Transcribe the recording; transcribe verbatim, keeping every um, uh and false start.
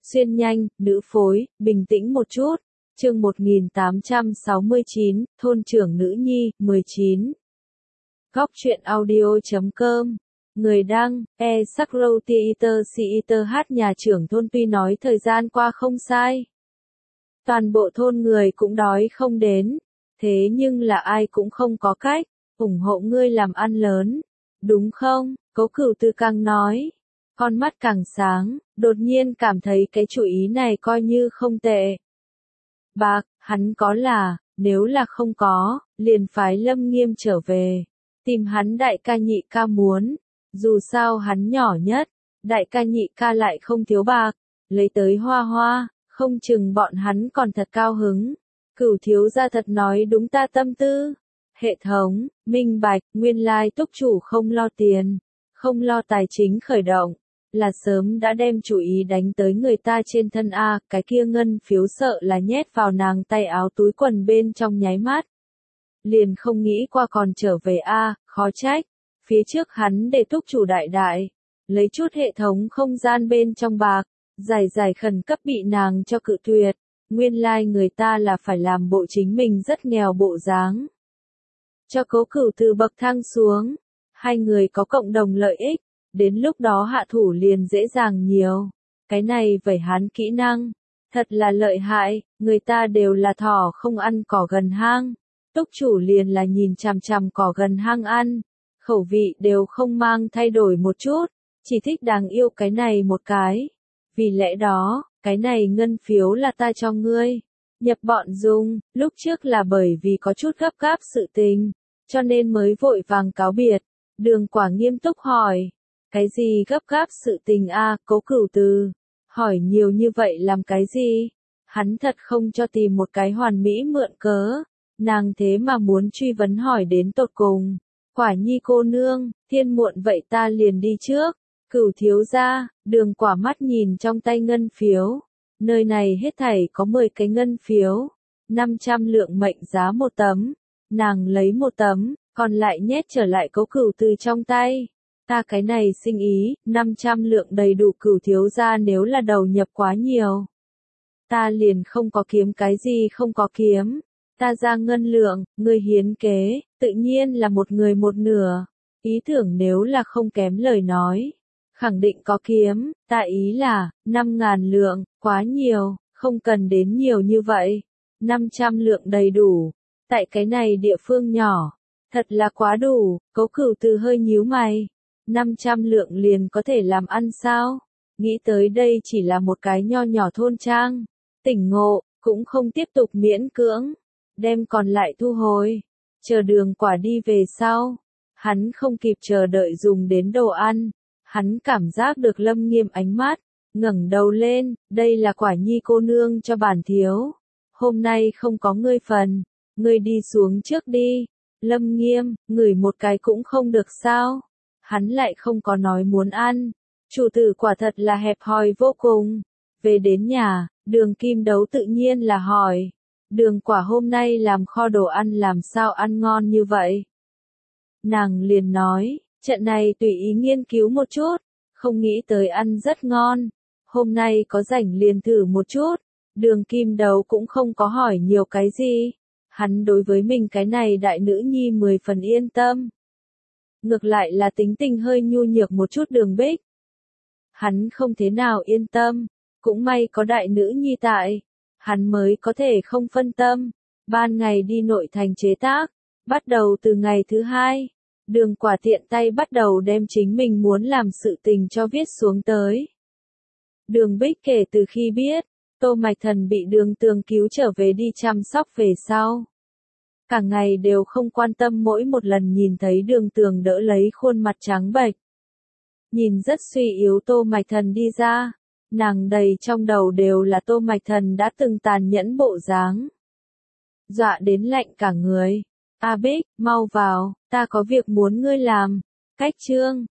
Xuyên nhanh, nữ phối, bình tĩnh một chút. Chương một nghìn tám trăm sáu mươi chín, thôn trưởng nữ nhi, mười chín. Góc truyện audio chấm com. Người đăng, e Sakrotiiter Siiter hát nhà trưởng thôn tuy nói thời gian qua không sai. Toàn bộ thôn người cũng đói không đến. Thế nhưng là ai cũng không có cách, ủng hộ ngươi làm ăn lớn. Đúng không? Cố Cửu Tư càng nói. Con mắt càng sáng, đột nhiên cảm thấy cái chủ ý này coi như không tệ. Bạc, hắn có là, nếu là không có, liền phái Lâm Nghiêm trở về. Tìm hắn đại ca nhị ca muốn. Dù sao hắn nhỏ nhất, đại ca nhị ca lại không thiếu bạc. Lấy tới hoa hoa, không chừng bọn hắn còn thật cao hứng. Cửu thiếu gia thật nói đúng ta tâm tư. Hệ thống, minh bạch, nguyên lai túc chủ không lo tiền, không lo tài chính khởi động. Là sớm đã đem chủ ý đánh tới người ta trên thân A, cái kia ngân phiếu sợ là nhét vào nàng tay áo túi quần bên trong nháy mắt. Liền không nghĩ qua còn trở về A, khó trách. Phía trước hắn để túc chủ đại đại, lấy chút hệ thống không gian bên trong bạc, giải giải khẩn cấp bị nàng cho cự tuyệt. Nguyên lai người ta là phải làm bộ chính mình rất nghèo bộ dáng. Cho Cố Cửu từ bậc thang xuống, hai người có cộng đồng lợi ích. Đến lúc đó hạ thủ liền dễ dàng nhiều. Cái này vẩy hắn kỹ năng. Thật là lợi hại, người ta đều là thỏ không ăn cỏ gần hang. Túc chủ liền là nhìn chằm chằm cỏ gần hang ăn. Khẩu vị đều không mang thay đổi một chút. Chỉ thích đáng yêu cái này một cái. Vì lẽ đó, cái này ngân phiếu là ta cho ngươi. Nhập bọn dùng, lúc trước là bởi vì có chút gấp gáp sự tình. Cho nên mới vội vàng cáo biệt. Đường Quả nghiêm túc hỏi. Cái gì gấp gáp sự tình a? Cố Cửu Từ hỏi nhiều như vậy làm cái gì? Hắn thật không cho tìm một cái hoàn mỹ mượn cớ. Nàng thế mà muốn truy vấn hỏi đến tột cùng. Quả nhi cô nương, thiên muộn vậy ta liền đi trước. Cửu thiếu gia, Đường Quả mắt nhìn trong tay ngân phiếu. Nơi này hết thảy có mười cái ngân phiếu. năm trăm lượng mệnh giá một tấm. Nàng lấy một tấm, còn lại nhét trở lại Cố Cửu Từ trong tay. Ta cái này sinh ý, năm trăm lượng đầy đủ Cửu thiếu gia nếu là đầu nhập quá nhiều. Ta liền không có kiếm cái gì không có kiếm. Ta ra ngân lượng, người hiến kế, tự nhiên là một người một nửa. Ý tưởng nếu là không kém lời nói. Khẳng định có kiếm, ta ý là, năm ngàn lượng, quá nhiều, không cần đến nhiều như vậy. năm trăm lượng đầy đủ. Tại cái này địa phương nhỏ, thật là quá đủ, Cố Cửu Từ hơi nhíu mày. năm trăm lượng liền có thể làm ăn sao? Nghĩ tới đây chỉ là một cái nho nhỏ thôn trang. Tỉnh ngộ, cũng không tiếp tục miễn cưỡng. Đem còn lại thu hồi. Chờ Đường Quả đi về sau. Hắn không kịp chờ đợi dùng đến đồ ăn. Hắn cảm giác được Lâm Nghiêm ánh mắt. Ngẩng đầu lên, đây là Quả nhi cô nương cho bản thiếu. Hôm nay không có ngươi phần. Ngươi đi xuống trước đi. Lâm Nghiêm, ngửi một cái cũng không được sao? Hắn lại không có nói muốn ăn. Chủ tử quả thật là hẹp hòi vô cùng. Về đến nhà, Đường Kim Đấu tự nhiên là hỏi. Đường Quả hôm nay làm kho đồ ăn làm sao ăn ngon như vậy? Nàng liền nói, trận này tùy ý nghiên cứu một chút, không nghĩ tới ăn rất ngon. Hôm nay có rảnh liền thử một chút. Đường Kim Đấu cũng không có hỏi nhiều cái gì. Hắn đối với mình cái này đại nữ nhi mười phần yên tâm. Ngược lại là tính tình hơi nhu nhược một chút Đường Bích. Hắn không thế nào yên tâm, cũng may có đại nữ nhi tại, hắn mới có thể không phân tâm. Ban ngày đi nội thành chế tác, bắt đầu từ ngày thứ hai, Đường Quả tiện tay bắt đầu đem chính mình muốn làm sự tình cho viết xuống tới. Đường Bích kể từ khi biết, Tô Mạch Thần bị Đường Tường cứu trở về đi chăm sóc về sau. Cả ngày đều không quan tâm mỗi một lần nhìn thấy Đường Tường đỡ lấy khuôn mặt trắng bệch. Nhìn rất suy yếu Tô Mạch Thần đi ra, nàng đầy trong đầu đều là Tô Mạch Thần đã từng tàn nhẫn bộ dáng. Dọa đến lạnh cả người. A Bích, mau vào, ta có việc muốn ngươi làm. Cách chương,